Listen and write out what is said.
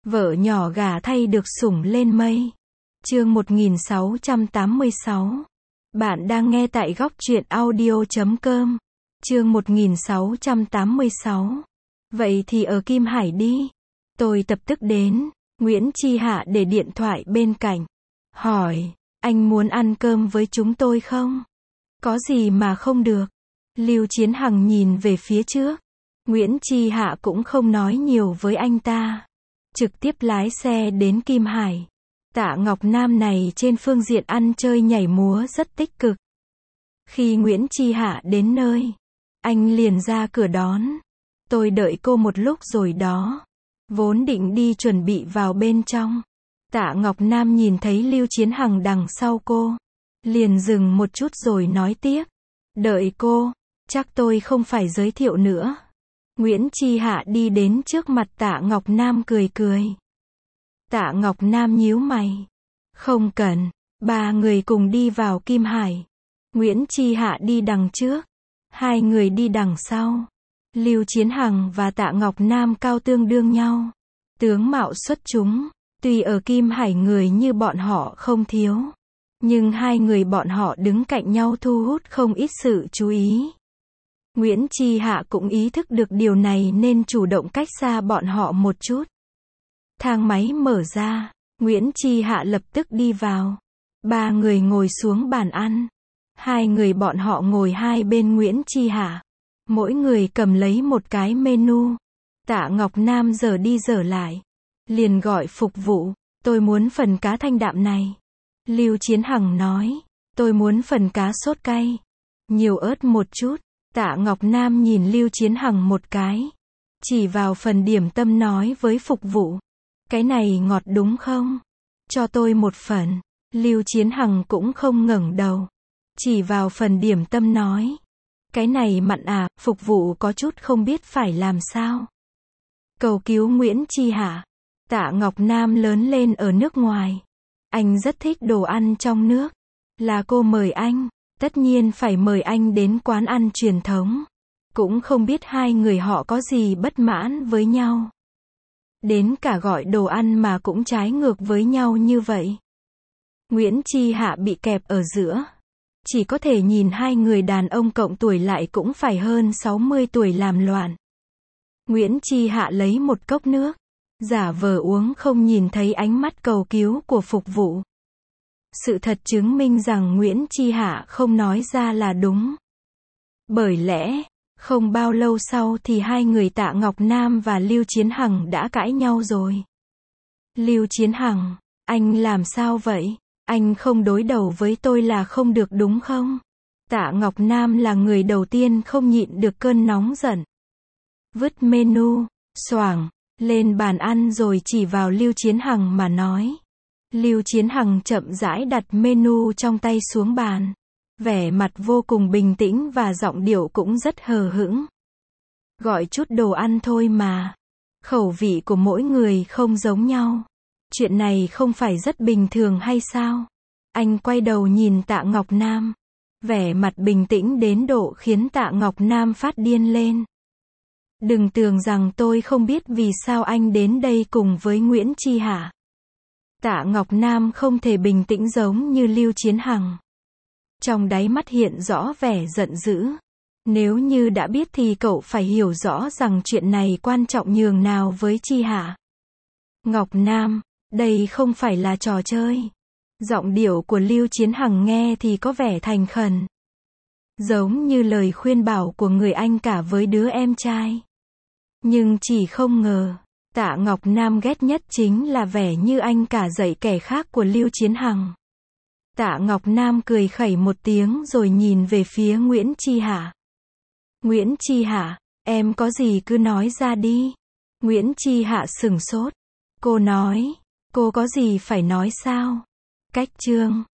Vợ nhỏ gả thay được sủng lên mây. Chương 1686. Bạn đang nghe tại góc truyện audio.com. Chương 1686. Vậy thì ở Kim Hải đi. Tôi lập tức đến. Nguyễn Chi Hạ để điện thoại bên cạnh. Hỏi, anh muốn ăn cơm với chúng tôi không? Có gì mà không được? Lưu Chiến Hằng nhìn về phía trước. Nguyễn Chi Hạ cũng không nói nhiều với anh ta. Trực tiếp lái xe đến Kim Hải. Tạ Ngọc Nam này trên phương diện ăn chơi nhảy múa rất tích cực. Khi Nguyễn Chi Hạ đến nơi, anh liền ra cửa đón. Tôi đợi cô một lúc rồi đó. Vốn định đi chuẩn bị vào bên trong. Tạ Ngọc Nam nhìn thấy Lưu Chiến Hằng đằng sau cô. Liền dừng một chút rồi nói tiếp. Đợi cô, chắc tôi không phải giới thiệu nữa. Nguyễn Chi Hạ đi đến trước mặt Tạ Ngọc Nam cười cười. Tạ Ngọc Nam nhíu mày. Không cần, ba người cùng đi vào Kim Hải. Nguyễn Chi Hạ đi đằng trước. Hai người đi đằng sau. Lưu Chiến Hằng và Tạ Ngọc Nam cao tương đương nhau. Tướng mạo xuất chúng. Tuy ở Kim Hải người như bọn họ không thiếu. Nhưng hai người bọn họ đứng cạnh nhau thu hút không ít sự chú ý. Nguyễn Chi Hạ cũng ý thức được điều này nên chủ động cách xa bọn họ một chút. Thang máy mở ra, Nguyễn Chi Hạ lập tức đi vào. Ba người ngồi xuống bàn ăn. Hai người bọn họ ngồi hai bên Nguyễn Chi Hạ. Mỗi người cầm lấy một cái menu. Tạ Ngọc Nam giờ đi giờ lại. Liền gọi phục vụ, tôi muốn phần cá thanh đạm này. Lưu Chiến Hằng nói, tôi muốn phần cá sốt cay. Nhiều ớt một chút. Tạ Ngọc Nam nhìn Lưu Chiến Hằng một cái. Chỉ vào phần điểm tâm nói với phục vụ. Cái này ngọt đúng không? Cho tôi một phần. Lưu Chiến Hằng cũng không ngẩng đầu. Chỉ vào phần điểm tâm nói. Cái này mặn à, phục vụ có chút không biết phải làm sao. Cầu cứu Nguyễn Chi Hạ. Tạ Ngọc Nam lớn lên ở nước ngoài. Anh rất thích đồ ăn trong nước. Là cô mời anh. Tất nhiên phải mời anh đến quán ăn truyền thống. Cũng không biết hai người họ có gì bất mãn với nhau. Đến cả gọi đồ ăn mà cũng trái ngược với nhau như vậy. Nguyễn Chi Hạ bị kẹp ở giữa. Chỉ có thể nhìn hai người đàn ông cộng tuổi lại cũng phải hơn 60 tuổi làm loạn. Nguyễn Chi Hạ lấy một cốc nước. Giả vờ uống không nhìn thấy ánh mắt cầu cứu của phục vụ. Sự thật chứng minh rằng Nguyễn Chi Hạ không nói ra là đúng. Bởi lẽ, không bao lâu sau thì hai người Tạ Ngọc Nam và Lưu Chiến Hằng đã cãi nhau rồi. Lưu Chiến Hằng, anh làm sao vậy? Anh không đối đầu với tôi là không được đúng không? Tạ Ngọc Nam là người đầu tiên không nhịn được cơn nóng giận. Vứt menu, xoảng, lên bàn ăn rồi chỉ vào Lưu Chiến Hằng mà nói. Lưu Chiến Hằng chậm rãi đặt menu trong tay xuống bàn. Vẻ mặt vô cùng bình tĩnh và giọng điệu cũng rất hờ hững. Gọi chút đồ ăn thôi mà. Khẩu vị của mỗi người không giống nhau. Chuyện này không phải rất bình thường hay sao? Anh quay đầu nhìn Tạ Ngọc Nam. Vẻ mặt bình tĩnh đến độ khiến Tạ Ngọc Nam phát điên lên. Đừng tưởng rằng tôi không biết vì sao anh đến đây cùng với Nguyễn Chi Hạ. Tạ Ngọc Nam không thể bình tĩnh giống như Lưu Chiến Hằng. Trong đáy mắt hiện rõ vẻ giận dữ. Nếu như đã biết thì cậu phải hiểu rõ rằng chuyện này quan trọng nhường nào với Chi Hạ. Ngọc Nam, đây không phải là trò chơi. Giọng điệu của Lưu Chiến Hằng nghe thì có vẻ thành khẩn. Giống như lời khuyên bảo của người anh cả với đứa em trai. Nhưng chỉ không ngờ. Tạ Ngọc Nam ghét nhất chính là vẻ như anh cả dạy kẻ khác của Lưu Chiến Hằng. Tạ Ngọc Nam cười khẩy một tiếng rồi nhìn về phía Nguyễn Chi Hạ. Nguyễn Chi Hạ, em có gì cứ nói ra đi. Nguyễn Chi Hạ sửng sốt. Cô nói, cô có gì phải nói sao? Cách chương